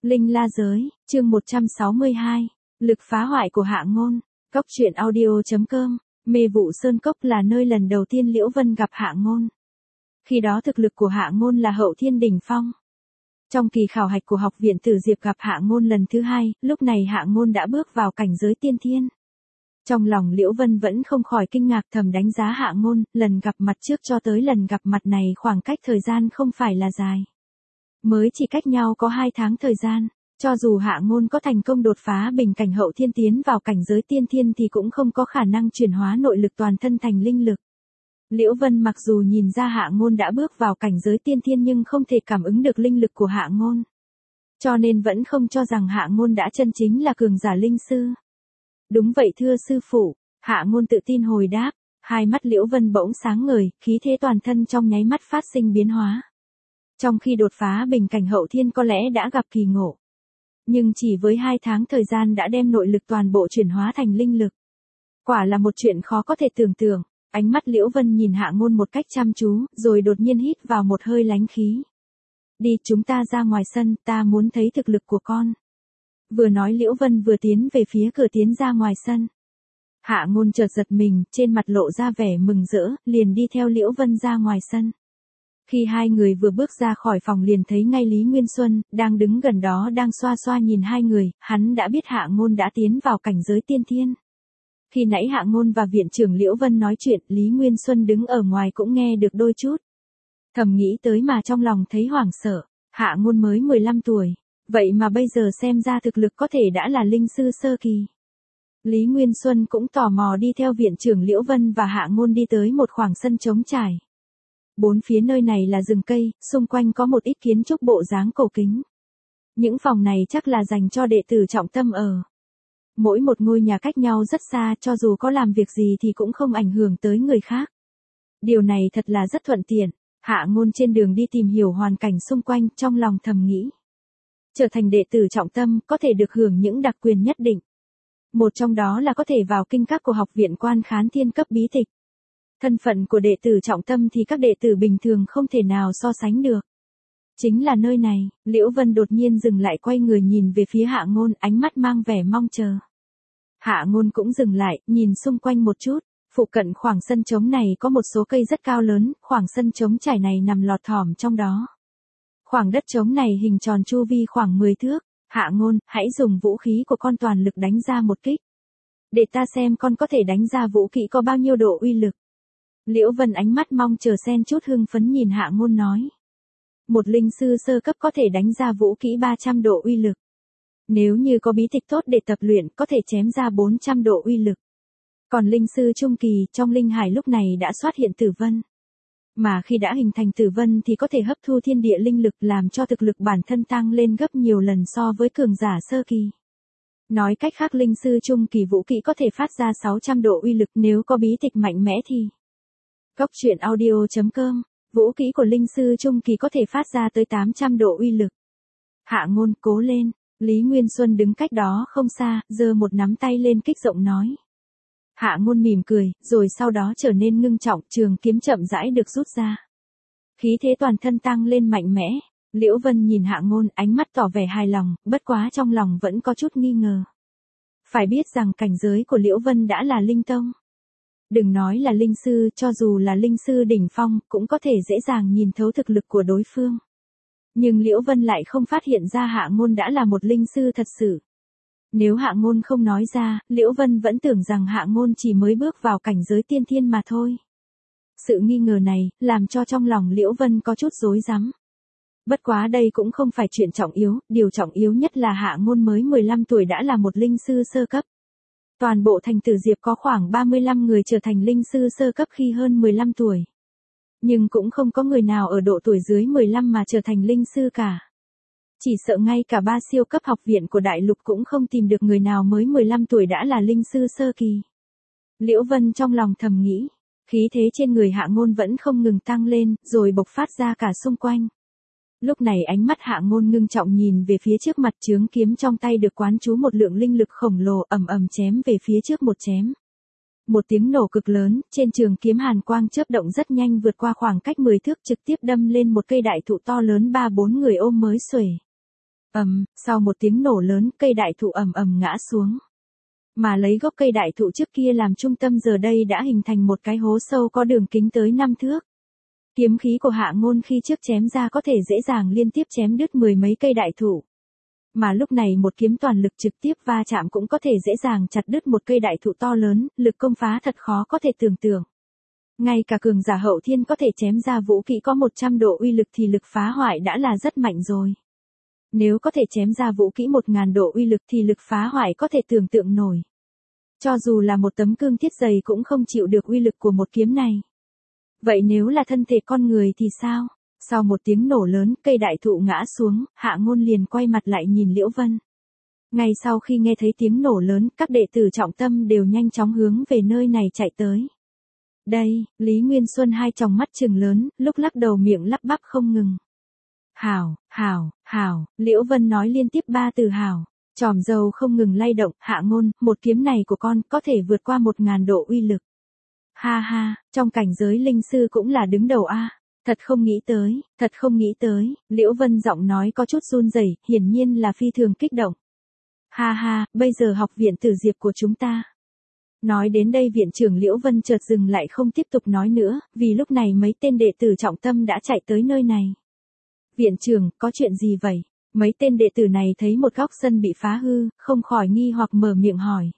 Linh La Giới, chương 162. Lực phá hoại của Hạ Ngôn. Cốc truyện audio.com. Mê vụ Sơn Cốc là nơi lần đầu tiên Liễu Vân gặp Hạ Ngôn. Khi đó thực lực của Hạ Ngôn là hậu thiên đỉnh phong. Trong kỳ khảo hạch của học viện Tử Diệp gặp Hạ Ngôn lần thứ 2, lúc này Hạ Ngôn đã bước vào cảnh giới tiên thiên. Trong lòng Liễu Vân vẫn không khỏi kinh ngạc, thầm đánh giá Hạ Ngôn, lần gặp mặt trước cho tới lần gặp mặt này khoảng cách thời gian không phải là dài. Mới chỉ cách nhau có 2 tháng thời gian, cho dù Hạ Ngôn có thành công đột phá bình cảnh hậu thiên tiến vào cảnh giới tiên thiên thì cũng không có khả năng chuyển hóa nội lực toàn thân thành linh lực. Liễu Vân mặc dù nhìn ra Hạ Ngôn đã bước vào cảnh giới tiên thiên nhưng không thể cảm ứng được linh lực của Hạ Ngôn. Cho nên vẫn không cho rằng Hạ Ngôn đã chân chính là cường giả linh sư. Đúng vậy thưa sư phụ, Hạ Ngôn tự tin hồi đáp, hai mắt Liễu Vân bỗng sáng ngời, khí thế toàn thân trong nháy mắt phát sinh biến hóa. Trong khi đột phá bình cảnh hậu thiên có lẽ đã gặp kỳ ngộ. Nhưng chỉ với 2 tháng thời gian đã đem nội lực toàn bộ chuyển hóa thành linh lực. Quả là một chuyện khó có thể tưởng tượng. Ánh mắt Liễu Vân nhìn Hạ Ngôn một cách chăm chú, rồi đột nhiên hít vào một hơi lãnh khí. Đi, chúng ta ra ngoài sân, ta muốn thấy thực lực của con. Vừa nói Liễu Vân vừa tiến về phía cửa tiến ra ngoài sân. Hạ Ngôn chợt giật mình, trên mặt lộ ra vẻ mừng rỡ, liền đi theo Liễu Vân ra ngoài sân. Khi hai người vừa bước ra khỏi phòng liền thấy ngay Lý Nguyên Xuân, đang đứng gần đó đang xoa xoa nhìn hai người, hắn đã biết Hạ Ngôn đã tiến vào cảnh giới tiên thiên. Khi nãy Hạ Ngôn và viện trưởng Liễu Vân nói chuyện, Lý Nguyên Xuân đứng ở ngoài cũng nghe được đôi chút. Thầm nghĩ tới mà trong lòng thấy hoảng sợ, Hạ Ngôn mới 15 tuổi, vậy mà bây giờ xem ra thực lực có thể đã là linh sư sơ kỳ. Lý Nguyên Xuân cũng tò mò đi theo viện trưởng Liễu Vân và Hạ Ngôn đi tới một khoảng sân trống trải. Bốn phía nơi này là rừng cây, xung quanh có một ít kiến trúc bộ dáng cổ kính. Những phòng này chắc là dành cho đệ tử trọng tâm ở. Mỗi một ngôi nhà cách nhau rất xa, cho dù có làm việc gì thì cũng không ảnh hưởng tới người khác. Điều này thật là rất thuận tiện. Hạ Ngôn trên đường đi tìm hiểu hoàn cảnh xung quanh, trong lòng thầm nghĩ. Trở thành đệ tử trọng tâm, có thể được hưởng những đặc quyền nhất định. Một trong đó là có thể vào kinh các của học viện Quan Khán Thiên cấp bí tịch. Thân phận của đệ tử trọng tâm thì các đệ tử bình thường không thể nào so sánh được. Chính là nơi này, Liễu Vân đột nhiên dừng lại quay người nhìn về phía Hạ Ngôn, ánh mắt mang vẻ mong chờ. Hạ Ngôn cũng dừng lại, nhìn xung quanh một chút, phụ cận khoảng sân trống này có một số cây rất cao lớn, khoảng sân trống trải này nằm lọt thỏm trong đó. Khoảng đất trống này hình tròn chu vi khoảng 10 thước, Hạ Ngôn, hãy dùng vũ khí của con toàn lực đánh ra một kích. Để ta xem con có thể đánh ra vũ kỹ có bao nhiêu độ uy lực. Liễu Vân ánh mắt mong chờ xen chút hưng phấn nhìn Hạ Ngôn nói. Một linh sư sơ cấp có thể đánh ra vũ kỹ 300 độ uy lực. Nếu như có bí tịch tốt để tập luyện có thể chém ra 400 độ uy lực. Còn linh sư trung kỳ trong linh hải lúc này đã xuất hiện tử vân. Mà khi đã hình thành tử vân thì có thể hấp thu thiên địa linh lực làm cho thực lực bản thân tăng lên gấp nhiều lần so với cường giả sơ kỳ. Nói cách khác linh sư trung kỳ vũ kỹ có thể phát ra 600 độ uy lực nếu có bí tịch mạnh mẽ thì. Cốc truyện audio.com. Vũ kỹ của linh sư trung kỳ có thể phát ra tới 800 độ uy lực. Hạ Ngôn cố lên, Lý Nguyên Xuân đứng cách đó không xa, giơ một nắm tay lên kích động nói. Hạ Ngôn mỉm cười, rồi sau đó trở nên ngưng trọng, trường kiếm chậm rãi được rút ra. Khí thế toàn thân tăng lên mạnh mẽ, Liễu Vân nhìn Hạ Ngôn ánh mắt tỏ vẻ hài lòng, bất quá trong lòng vẫn có chút nghi ngờ. Phải biết rằng cảnh giới của Liễu Vân đã là linh tông. Đừng nói là linh sư, cho dù là linh sư đỉnh phong, cũng có thể dễ dàng nhìn thấu thực lực của đối phương. Nhưng Liễu Vân lại không phát hiện ra Hạ Ngôn đã là một linh sư thật sự. Nếu Hạ Ngôn không nói ra, Liễu Vân vẫn tưởng rằng Hạ Ngôn chỉ mới bước vào cảnh giới tiên thiên mà thôi. Sự nghi ngờ này, làm cho trong lòng Liễu Vân có chút rối rắm. Bất quá đây cũng không phải chuyện trọng yếu, điều trọng yếu nhất là Hạ Ngôn mới 15 tuổi đã là một linh sư sơ cấp. Toàn bộ thành Tử Diệp có khoảng 35 người trở thành linh sư sơ cấp khi hơn 15 tuổi. Nhưng cũng không có người nào ở độ tuổi dưới 15 mà trở thành linh sư cả. Chỉ sợ ngay cả 3 siêu cấp học viện của đại lục cũng không tìm được người nào mới 15 tuổi đã là linh sư sơ kỳ. Liễu Vân trong lòng thầm nghĩ, khí thế trên người Hạ Ngôn vẫn không ngừng tăng lên, rồi bộc phát ra cả xung quanh. Lúc này ánh mắt Hạ Ngôn ngưng trọng nhìn về phía trước mặt, chướng kiếm trong tay được quán trú một lượng linh lực khổng lồ ầm ầm chém về phía trước một chém. Một tiếng nổ cực lớn, trên trường kiếm hàn quang chớp động rất nhanh vượt qua khoảng cách 10 thước trực tiếp đâm lên một cây đại thụ to lớn 3-4 người ôm mới xuể. Sau một tiếng nổ lớn, cây đại thụ ầm ầm ngã xuống. Mà lấy gốc cây đại thụ trước kia làm trung tâm giờ đây đã hình thành một cái hố sâu có đường kính tới 5 thước. Kiếm khí của Hạ Ngôn khi trước chém ra có thể dễ dàng liên tiếp chém đứt 10 mấy cây đại thụ. Mà lúc này một kiếm toàn lực trực tiếp va chạm cũng có thể dễ dàng chặt đứt một cây đại thụ to lớn, lực công phá thật khó có thể tưởng tượng. Ngay cả cường giả hậu thiên có thể chém ra vũ kỹ có 100 độ uy lực thì lực phá hoại đã là rất mạnh rồi. Nếu có thể chém ra vũ kỹ 1000 độ uy lực thì lực phá hoại có thể tưởng tượng nổi. Cho dù là một tấm cương thiết dày cũng không chịu được uy lực của một kiếm này. Vậy nếu là thân thể con người thì sao? Sau một tiếng nổ lớn, cây đại thụ ngã xuống, Hạ Ngôn liền quay mặt lại nhìn Liễu Vân. Ngay sau khi nghe thấy tiếng nổ lớn, các đệ tử trọng tâm đều nhanh chóng hướng về nơi này chạy tới. Đây, Lý Nguyên Xuân hai tròng mắt trừng lớn, lúc lắc đầu miệng lắp bắp không ngừng. Hảo, Liễu Vân nói liên tiếp 3 từ hảo. Chòm râu không ngừng lay động, Hạ Ngôn, một kiếm này của con có thể vượt qua 1000 độ uy lực. Ha, trong cảnh giới linh sư cũng là đứng đầu a. Thật không nghĩ tới, Liễu Vân giọng nói có chút run rẩy, hiển nhiên là phi thường kích động. Ha, bây giờ học viện Tử Diệp của chúng ta. Nói đến đây viện trưởng Liễu Vân chợt dừng lại không tiếp tục nói nữa, vì lúc này mấy tên đệ tử trọng tâm đã chạy tới nơi này. Viện trưởng, có chuyện gì vậy? Mấy tên đệ tử này thấy một góc sân bị phá hư, không khỏi nghi hoặc mở miệng hỏi.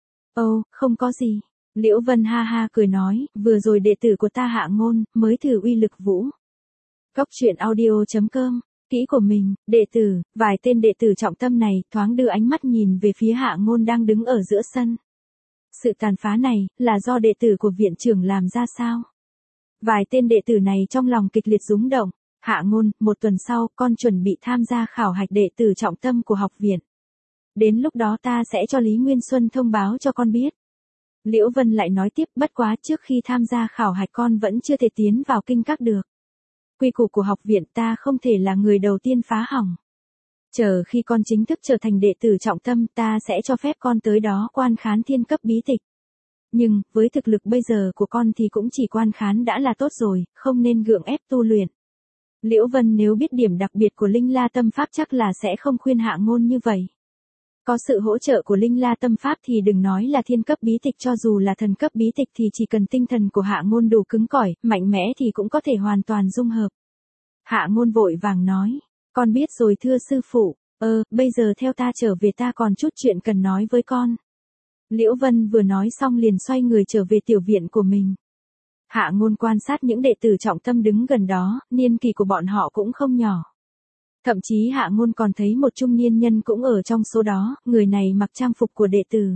Không có gì. Liễu Vân ha cười nói, vừa rồi đệ tử của ta Hạ Ngôn, mới thử uy lực vũ. Góc truyện audio.com, kỹ của mình, đệ tử, vài tên đệ tử trọng tâm này thoáng đưa ánh mắt nhìn về phía Hạ Ngôn đang đứng ở giữa sân. Sự tàn phá này, là do đệ tử của viện trưởng làm ra sao? Vài tên đệ tử này trong lòng kịch liệt rúng động. Hạ Ngôn, 1 tuần sau, con chuẩn bị tham gia khảo hạch đệ tử trọng tâm của học viện. Đến lúc đó ta sẽ cho Lý Nguyên Xuân thông báo cho con biết. Liễu Vân lại nói tiếp, bất quá trước khi tham gia khảo hạch con vẫn chưa thể tiến vào kinh các được. Quy củ của học viện ta không thể là người đầu tiên phá hỏng. Chờ khi con chính thức trở thành đệ tử trọng tâm ta sẽ cho phép con tới đó quan khán thiên cấp bí tịch. Nhưng, với thực lực bây giờ của con thì cũng chỉ quan khán đã là tốt rồi, không nên gượng ép tu luyện. Liễu Vân nếu biết điểm đặc biệt của Linh La Tâm Pháp chắc là sẽ không khuyên Hạ Ngôn như vậy. Có sự hỗ trợ của Linh La Tâm Pháp thì đừng nói là thiên cấp bí tịch, cho dù là thần cấp bí tịch thì chỉ cần tinh thần của Hạ Ngôn đủ cứng cỏi, mạnh mẽ thì cũng có thể hoàn toàn dung hợp. Hạ Ngôn vội vàng nói, con biết rồi thưa sư phụ, bây giờ theo ta trở về, ta còn chút chuyện cần nói với con. Liễu Vân vừa nói xong liền xoay người trở về tiểu viện của mình. Hạ Ngôn quan sát những đệ tử trọng tâm đứng gần đó, niên kỷ của bọn họ cũng không nhỏ. Thậm chí Hạ Ngôn còn thấy một trung niên nhân cũng ở trong số đó, người này mặc trang phục của đệ tử.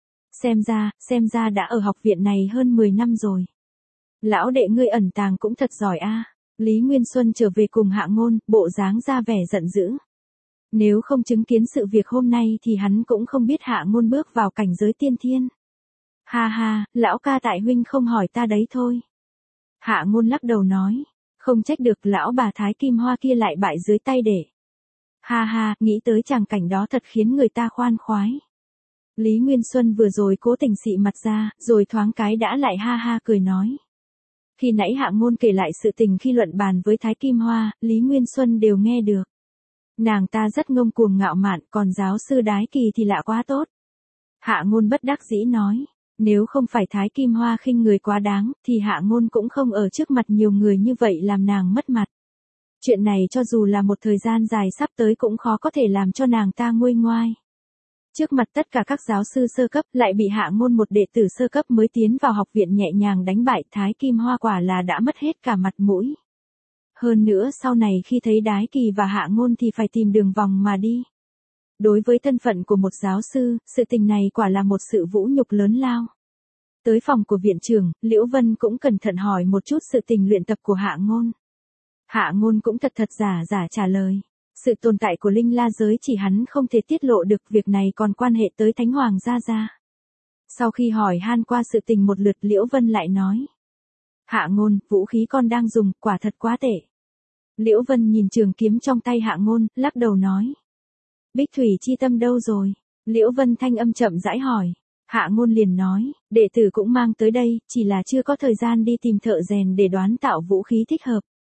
Xem ra đã ở học viện này hơn 10 năm rồi. Lão đệ ngươi ẩn tàng cũng thật giỏi a. Lý Nguyên Xuân trở về cùng Hạ Ngôn, bộ dáng ra vẻ giận dữ. Nếu không chứng kiến sự việc hôm nay thì hắn cũng không biết Hạ Ngôn bước vào cảnh giới tiên thiên. Ha, lão ca tại huynh không hỏi ta đấy thôi. Hạ Ngôn lắc đầu nói, không trách được lão bà Thái Kim Hoa kia lại bại dưới tay đệ. Ha, nghĩ tới tràng cảnh đó thật khiến người ta khoan khoái. Lý Nguyên Xuân vừa rồi cố tình xị mặt ra, rồi thoáng cái đã lại ha cười nói. Khi nãy Hạ Ngôn kể lại sự tình khi luận bàn với Thái Kim Hoa, Lý Nguyên Xuân đều nghe được. Nàng ta rất ngông cuồng ngạo mạn, còn giáo sư Đái Kỳ thì lạ quá tốt. Hạ Ngôn bất đắc dĩ nói, nếu không phải Thái Kim Hoa khinh người quá đáng, thì Hạ Ngôn cũng không ở trước mặt nhiều người như vậy làm nàng mất mặt. Chuyện này cho dù là một thời gian dài sắp tới cũng khó có thể làm cho nàng ta nguôi ngoai. Trước mặt tất cả các giáo sư sơ cấp lại bị Hạ Ngôn, một đệ tử sơ cấp mới tiến vào học viện, nhẹ nhàng đánh bại. Thái Kim Hoa quả là đã mất hết cả mặt mũi. Hơn nữa sau này khi thấy Đái Kỳ và Hạ Ngôn thì phải tìm đường vòng mà đi. Đối với thân phận của một giáo sư, sự tình này quả là một sự vũ nhục lớn lao. Tới phòng của viện trưởng, Liễu Vân cũng cẩn thận hỏi một chút sự tình luyện tập của Hạ Ngôn. Hạ Ngôn cũng thật giả trả lời. Sự tồn tại của Linh La giới chỉ hắn không thể tiết lộ được, việc này còn quan hệ tới Thánh Hoàng gia. Sau khi hỏi han qua sự tình một lượt, Liễu Vân lại nói. Hạ Ngôn, vũ khí con đang dùng, quả thật quá tệ. Liễu Vân nhìn trường kiếm trong tay Hạ Ngôn, lắc đầu nói. Bích Thủy chi tâm đâu rồi? Liễu Vân thanh âm chậm rãi hỏi. Hạ Ngôn liền nói, đệ tử cũng mang tới đây, chỉ là chưa có thời gian đi tìm thợ rèn để đoán tạo vũ khí thích hợp.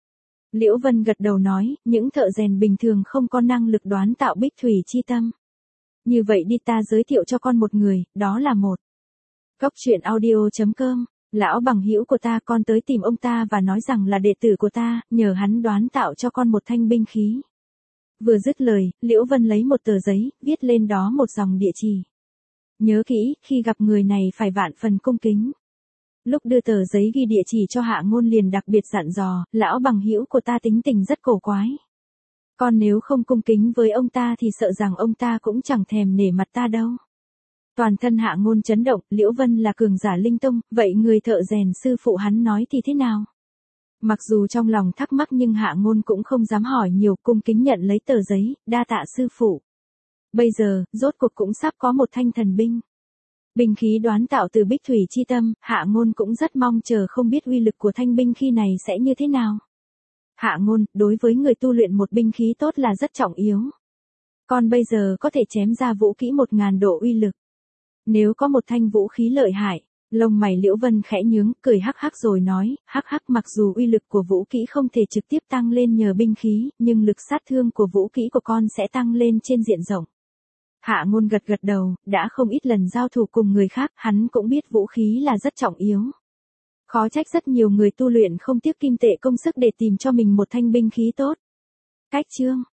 Liễu Vân gật đầu nói, những thợ rèn bình thường không có năng lực đoán tạo bích thủy chi tâm. Như vậy đi ta giới thiệu cho con một người, đó là một. Cốc truyện audio.com, lão bằng hữu của ta, con tới tìm ông ta và nói rằng là đệ tử của ta, nhờ hắn đoán tạo cho con một thanh binh khí. Vừa dứt lời, Liễu Vân lấy một tờ giấy, viết lên đó một dòng địa chỉ. Nhớ kỹ, khi gặp người này phải vạn phần cung kính. Lúc đưa tờ giấy ghi địa chỉ cho Hạ Ngôn liền đặc biệt dặn dò, lão bằng hữu của ta tính tình rất cổ quái. Con nếu không cung kính với ông ta thì sợ rằng ông ta cũng chẳng thèm nể mặt ta đâu. Toàn thân Hạ Ngôn chấn động, Liễu Vân là cường giả linh tông, vậy người thợ rèn sư phụ hắn nói thì thế nào? Mặc dù trong lòng thắc mắc nhưng Hạ Ngôn cũng không dám hỏi nhiều, cung kính nhận lấy tờ giấy, đa tạ sư phụ. Bây giờ, rốt cuộc cũng sắp có một thanh thần binh. Binh khí đoán tạo từ bích thủy chi tâm, Hạ Ngôn cũng rất mong chờ không biết uy lực của thanh binh khí này sẽ như thế nào. Hạ Ngôn, đối với người tu luyện một binh khí tốt là rất trọng yếu. Con bây giờ có thể chém ra vũ kỹ 1000 độ uy lực. Nếu có một thanh vũ khí lợi hại, lông mày Liễu Vân khẽ nhướng, cười hắc hắc rồi nói, hắc hắc, mặc dù uy lực của vũ kỹ không thể trực tiếp tăng lên nhờ binh khí, nhưng lực sát thương của vũ kỹ của con sẽ tăng lên trên diện rộng. Hạ Ngôn gật gật đầu, đã không ít lần giao thủ cùng người khác, hắn cũng biết vũ khí là rất trọng yếu. Khó trách rất nhiều người tu luyện không tiếc kim tệ công sức để tìm cho mình một thanh binh khí tốt. Cách chương